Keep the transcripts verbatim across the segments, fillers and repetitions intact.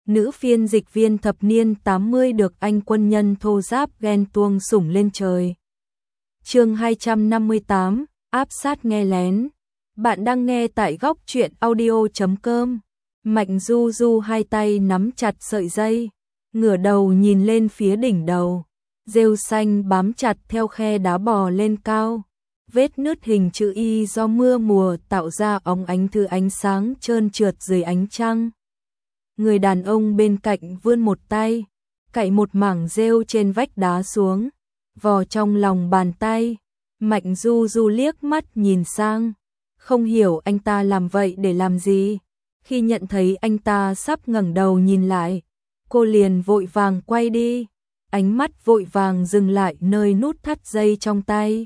Nữ phiên dịch viên thập niên tám mươi được anh quân nhân thô giáp ghen tuông sủng lên trời. Chương hai trăm năm mươi tám, áp sát nghe lén. Bạn đang nghe tại góc truyện audio chấm com. Mạnh Du Du hai tay nắm chặt sợi dây, ngửa đầu nhìn lên phía đỉnh đầu. Rêu xanh bám chặt theo khe đá bò lên cao. Vết nứt hình chữ Y do mưa mùa tạo ra óng ánh thứ ánh sáng trơn trượt dưới ánh trăng. Người đàn ông bên cạnh vươn một tay, cạy một mảng rêu trên vách đá xuống, vò trong lòng bàn tay. Mạnh Du Du liếc mắt nhìn sang, không hiểu anh ta làm vậy để làm gì. Khi nhận thấy anh ta sắp ngẩng đầu nhìn lại, cô liền vội vàng quay đi, ánh mắt vội vàng dừng lại nơi nút thắt dây trong tay.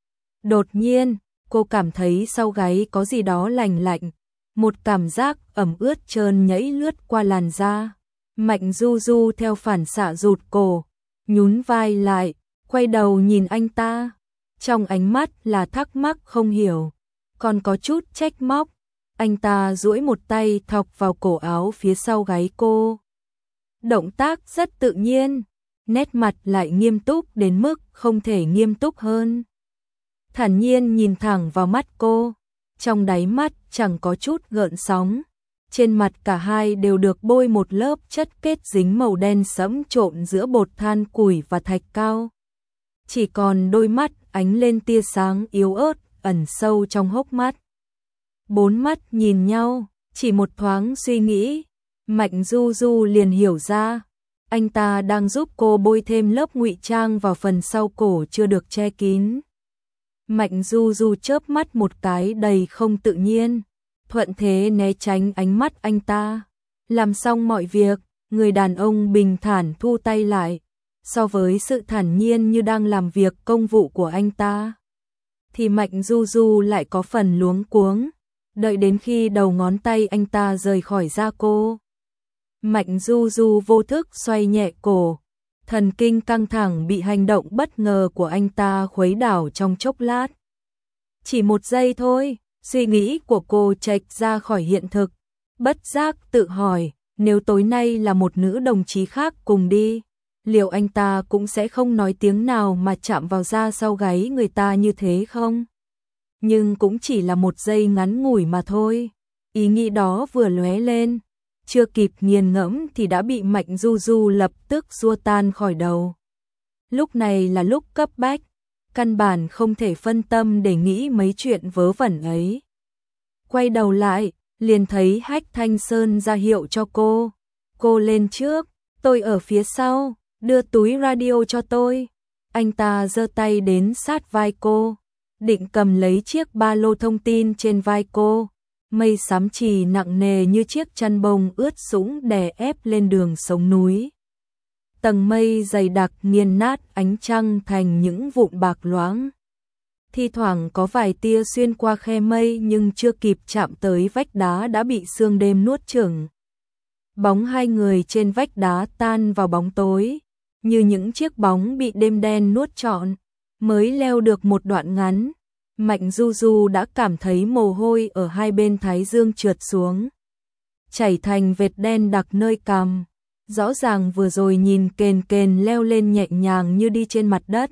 Đột nhiên, cô cảm thấy sau gáy có gì đó lành lạnh, một cảm giác ẩm ướt trơn nhẫy lướt qua làn da. Mạnh Du Du theo phản xạ rụt cổ, nhún vai lại, quay đầu nhìn anh ta. Trong ánh mắt là thắc mắc không hiểu, còn có chút trách móc. Anh ta duỗi một tay thọc vào cổ áo phía sau gáy cô. Động tác rất tự nhiên, nét mặt lại nghiêm túc đến mức không thể nghiêm túc hơn. Thản nhiên nhìn thẳng vào mắt cô, trong đáy mắt chẳng có chút gợn sóng. Trên mặt cả hai đều được bôi một lớp chất kết dính màu đen sẫm trộn giữa bột than củi và thạch cao. Chỉ còn đôi mắt ánh lên tia sáng yếu ớt ẩn sâu trong hốc mắt. Bốn mắt nhìn nhau, chỉ một thoáng suy nghĩ, Mạnh Du Du liền hiểu ra, anh ta đang giúp cô bôi thêm lớp ngụy trang vào phần sau cổ chưa được che kín. Mạnh Du Du chớp mắt một cái đầy không tự nhiên, thuận thế né tránh ánh mắt anh ta. Làm xong mọi việc, người đàn ông bình thản thu tay lại. So với sự thản nhiên như đang làm việc công vụ của anh ta, thì Mạnh Du Du lại có phần luống cuống. Đợi đến khi đầu ngón tay anh ta rời khỏi da cô, Mạnh Du Du vô thức xoay nhẹ cổ, thần kinh căng thẳng bị hành động bất ngờ của anh ta khuấy đảo trong chốc lát. Chỉ một giây thôi, suy nghĩ của cô chệch ra khỏi hiện thực, bất giác tự hỏi, nếu tối nay là một nữ đồng chí khác cùng đi, liệu anh ta cũng sẽ không nói tiếng nào mà chạm vào da sau gáy người ta như thế không? Nhưng cũng chỉ là một giây ngắn ngủi mà thôi. Ý nghĩ đó vừa lóe lên, chưa kịp nghiền ngẫm thì đã bị Mạnh Du Du lập tức xua tan khỏi đầu. Lúc này là lúc cấp bách, căn bản không thể phân tâm để nghĩ mấy chuyện vớ vẩn ấy. Quay đầu lại, liền thấy Hách Thanh Sơn ra hiệu cho cô. Cô lên trước, tôi ở phía sau, đưa túi radio cho tôi. Anh ta giơ tay đến sát vai cô, định cầm lấy chiếc ba lô thông tin trên vai cô. Mây xám chì nặng nề như chiếc chăn bông ướt sũng đè ép lên đường sống núi. Tầng mây dày đặc nghiền nát ánh trăng thành những vụn bạc loáng. Thi thoảng có vài tia xuyên qua khe mây nhưng chưa kịp chạm tới vách đá đã bị sương đêm nuốt chửng. Bóng hai người trên vách đá tan vào bóng tối, như những chiếc bóng bị đêm đen nuốt trọn. Mới leo được một đoạn ngắn, Mạnh Du Du đã cảm thấy mồ hôi ở hai bên thái dương trượt xuống, chảy thành vệt đen đặc nơi cằm. Rõ ràng vừa rồi nhìn kền kền leo lên nhẹ nhàng như đi trên mặt đất,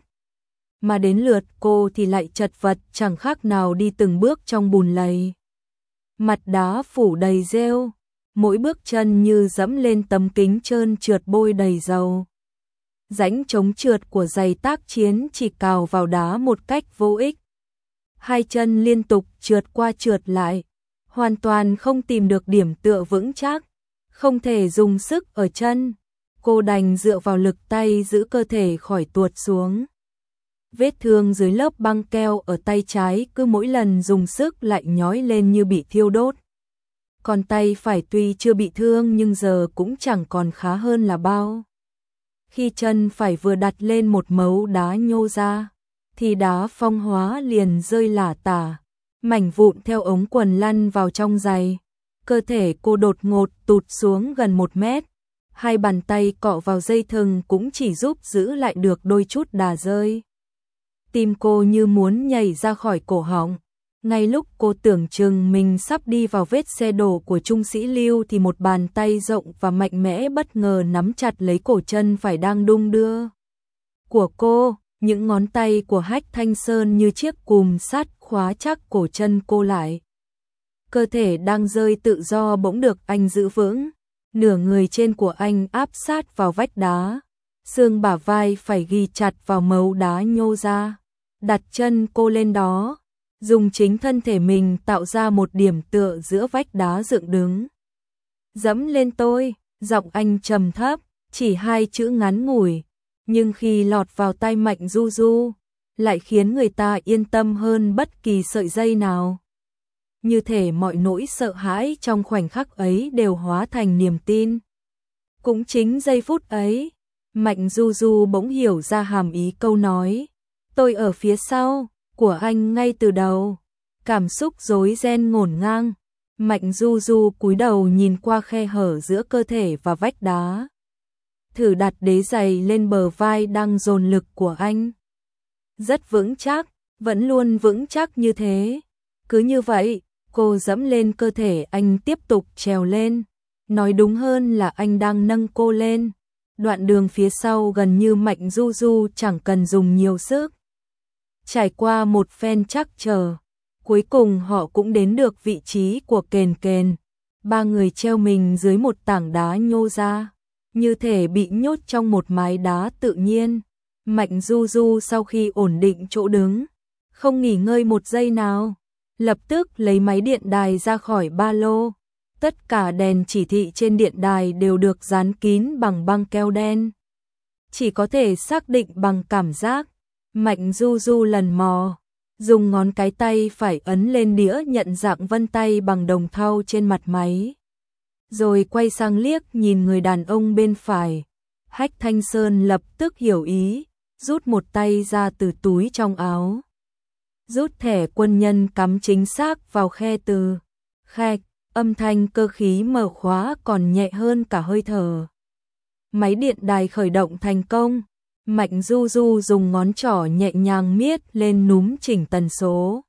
mà đến lượt cô thì lại chật vật chẳng khác nào đi từng bước trong bùn lầy. Mặt đá phủ đầy rêu, mỗi bước chân như dẫm lên tấm kính trơn trượt bôi đầy dầu. Rãnh chống trượt của giày tác chiến chỉ cào vào đá một cách vô ích. Hai chân liên tục trượt qua trượt lại, hoàn toàn không tìm được điểm tựa vững chắc, không thể dùng sức ở chân. Cô đành dựa vào lực tay giữ cơ thể khỏi tuột xuống. Vết thương dưới lớp băng keo ở tay trái cứ mỗi lần dùng sức lại nhói lên như bị thiêu đốt. Còn tay phải tuy chưa bị thương nhưng giờ cũng chẳng còn khá hơn là bao. Khi chân phải vừa đặt lên một mấu đá nhô ra, thì đá phong hóa liền rơi lả tả, mảnh vụn theo ống quần lăn vào trong giày. Cơ thể cô đột ngột tụt xuống gần một mét, hai bàn tay cọ vào dây thừng cũng chỉ giúp giữ lại được đôi chút đà rơi. Tim cô như muốn nhảy ra khỏi cổ họng, Ngay lúc cô tưởng chừng mình sắp đi vào vết xe đổ của Trung Sĩ Lưu thì một bàn tay rộng và mạnh mẽ bất ngờ nắm chặt lấy cổ chân phải đang đung đưa của cô. Những ngón tay của Hách Thanh Sơn như chiếc cùm sắt khóa chắc cổ chân cô lại. Cơ thể đang rơi tự do bỗng được anh giữ vững, nửa người trên của anh áp sát vào vách đá, xương bả vai phải ghi chặt vào mấu đá nhô ra, đặt chân cô lên đó, dùng chính thân thể mình tạo ra một điểm tựa giữa vách đá dựng đứng. Dẫm lên tôi, giọng anh trầm thấp, chỉ hai chữ ngắn ngủi, nhưng khi lọt vào tai Mạnh Du Du, lại khiến người ta yên tâm hơn bất kỳ sợi dây nào. Như thể mọi nỗi sợ hãi trong khoảnh khắc ấy đều hóa thành niềm tin. Cũng chính giây phút ấy, Mạnh Du Du bỗng hiểu ra hàm ý câu nói, tôi ở phía sau của anh ngay từ đầu. Cảm xúc rối ren ngổn ngang, Mạnh Du Du cúi đầu nhìn qua khe hở giữa cơ thể và vách đá, thử đặt đế giày lên bờ vai đang dồn lực của anh. Rất vững chắc, vẫn luôn vững chắc như thế. Cứ như vậy, cô dẫm lên cơ thể anh, tiếp tục trèo lên. Nói đúng hơn là anh đang nâng cô lên. Đoạn đường phía sau gần như Mạnh Du Du chẳng cần dùng nhiều sức. Trải qua một phen trắc trở, cuối cùng họ cũng đến được vị trí của kền kền. Ba người treo mình dưới một tảng đá nhô ra, như thể bị nhốt trong một mái đá tự nhiên. Mạnh Du Du sau khi ổn định chỗ đứng, không nghỉ ngơi một giây nào, lập tức lấy máy điện đài ra khỏi ba lô. Tất cả đèn chỉ thị trên điện đài đều được dán kín bằng băng keo đen. Chỉ có thể xác định bằng cảm giác. Mạnh Du Du lần mò, dùng ngón cái tay phải ấn lên đĩa nhận dạng vân tay bằng đồng thau trên mặt máy. Rồi quay sang liếc nhìn người đàn ông bên phải. Hách Thanh Sơn lập tức hiểu ý, rút một tay ra từ túi trong áo. Rút thẻ quân nhân cắm chính xác vào khe từ. Khạch, âm thanh cơ khí mở khóa còn nhẹ hơn cả hơi thở. Máy điện đài khởi động thành công. Mạnh Du Du dùng ngón trỏ nhẹ nhàng miết lên núm chỉnh tần số.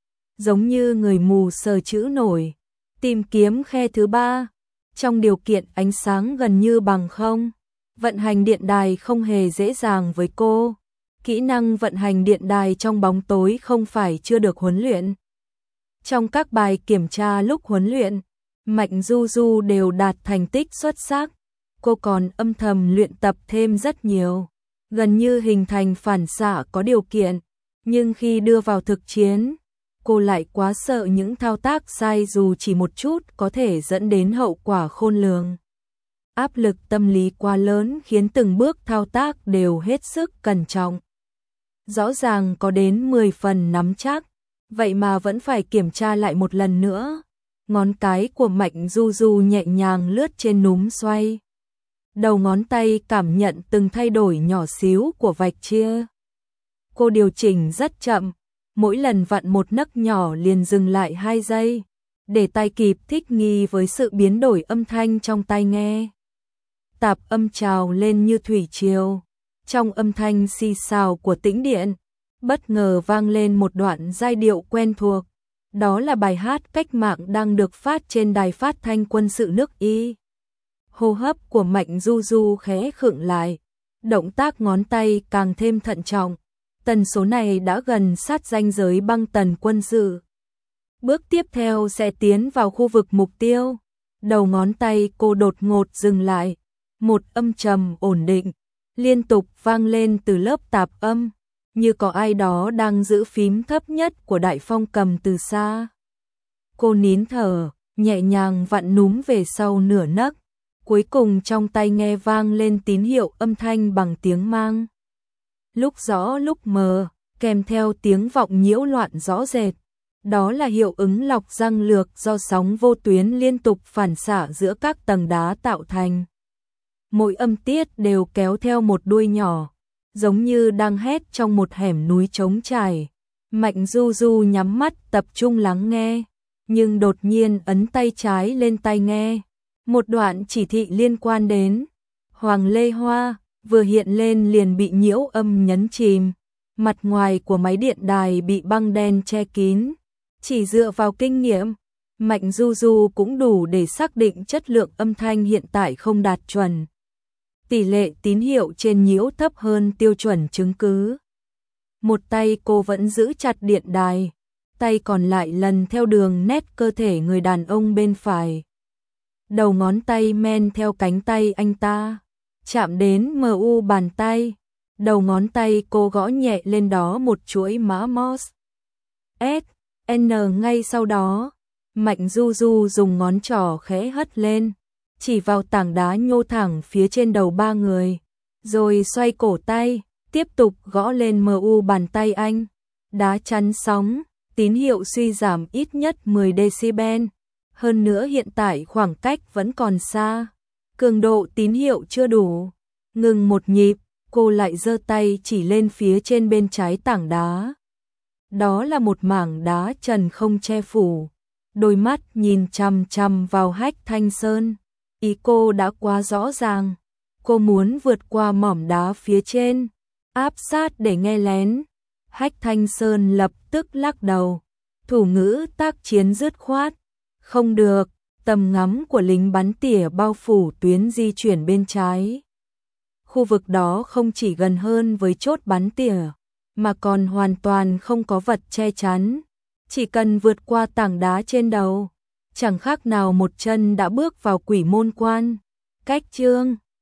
Giống như người mù sờ chữ nổi. Tìm kiếm khe thứ ba. Trong điều kiện ánh sáng gần như bằng không, vận hành điện đài không hề dễ dàng với cô. Kỹ năng vận hành điện đài trong bóng tối không phải chưa được huấn luyện. Trong các bài kiểm tra lúc huấn luyện, Mạnh Du Du đều đạt thành tích xuất sắc. Cô còn âm thầm luyện tập thêm rất nhiều, gần như hình thành phản xạ có điều kiện. Nhưng khi đưa vào thực chiến, cô lại quá sợ những thao tác sai dù chỉ một chút có thể dẫn đến hậu quả khôn lường. Áp lực tâm lý quá lớn khiến từng bước thao tác đều hết sức cẩn trọng. Rõ ràng có đến mười phần nắm chắc, vậy mà vẫn phải kiểm tra lại một lần nữa. Ngón cái của Mạnh Du Du nhẹ nhàng lướt trên núm xoay. Đầu ngón tay cảm nhận từng thay đổi nhỏ xíu của vạch chia. Cô điều chỉnh rất chậm, mỗi lần vặn một nấc nhỏ liền dừng lại hai giây, để tai kịp thích nghi với sự biến đổi âm thanh trong tai nghe. Tạp âm trào lên như thủy triều. Trong âm thanh xì xào của tĩnh điện, bất ngờ vang lên một đoạn giai điệu quen thuộc. Đó là bài hát cách mạng đang được phát trên đài phát thanh quân sự nước Y. Hô hấp của Mạnh Du Du khẽ khựng lại, động tác ngón tay càng thêm thận trọng. Tần số này đã gần sát ranh giới băng tần quân sự. Bước tiếp theo sẽ tiến vào khu vực mục tiêu. Đầu ngón tay cô đột ngột dừng lại. Một âm trầm ổn định, liên tục vang lên từ lớp tạp âm, như có ai đó đang giữ phím thấp nhất của đại phong cầm từ xa. Cô nín thở, nhẹ nhàng vặn núm về sau nửa nấc. Cuối cùng trong tai nghe vang lên tín hiệu âm thanh bằng tiếng mang. Lúc rõ lúc mờ, kèm theo tiếng vọng nhiễu loạn rõ rệt. Đó là hiệu ứng lọc răng lược do sóng vô tuyến liên tục phản xạ giữa các tầng đá tạo thành. Mỗi âm tiết đều kéo theo một đuôi nhỏ, giống như đang hét trong một hẻm núi trống trải. Mạnh Du Du nhắm mắt tập trung lắng nghe, nhưng đột nhiên ấn tay trái lên tai nghe. Một đoạn chỉ thị liên quan đến Hoàng Lê Hoa vừa hiện lên liền bị nhiễu âm nhấn chìm. Mặt ngoài của máy điện đài bị băng đen che kín, Chỉ dựa vào kinh nghiệm, Mạnh Du Du cũng đủ để xác định chất lượng âm thanh hiện tại không đạt chuẩn. Tỷ lệ tín hiệu trên nhiễu thấp hơn tiêu chuẩn chứng cứ. Một tay cô vẫn giữ chặt điện đài, tay còn lại lần theo đường nét cơ thể người đàn ông bên phải. Đầu ngón tay men theo cánh tay anh ta, chạm đến mờ u bàn tay. Đầu ngón tay cô gõ nhẹ lên đó một chuỗi mã Morse. S, N ngay sau đó, Mạnh Du Du dùng ngón trỏ khẽ hất lên, chỉ vào tảng đá nhô thẳng phía trên đầu ba người, rồi xoay cổ tay, tiếp tục gõ lên mờ u bàn tay anh. Đá chắn sóng, tín hiệu suy giảm ít nhất mười decibel. Hơn nữa hiện tại khoảng cách vẫn còn xa, cường độ tín hiệu chưa đủ. Ngừng một nhịp, cô lại giơ tay chỉ lên phía trên bên trái tảng đá. Đó là một mảng đá trần không che phủ. Đôi mắt nhìn chằm chằm vào Hách Thanh Sơn. Ý cô đã quá rõ ràng. Cô muốn vượt qua mỏm đá phía trên, áp sát để nghe lén. Hách Thanh Sơn lập tức lắc đầu. Thủ ngữ tác chiến dứt khoát. Không được, tầm ngắm của lính bắn tỉa bao phủ tuyến di chuyển bên trái. Khu vực đó không chỉ gần hơn với chốt bắn tỉa, mà còn hoàn toàn không có vật che chắn. Chỉ cần vượt qua tảng đá trên đầu, chẳng khác nào một chân đã bước vào quỷ môn quan. Cách chương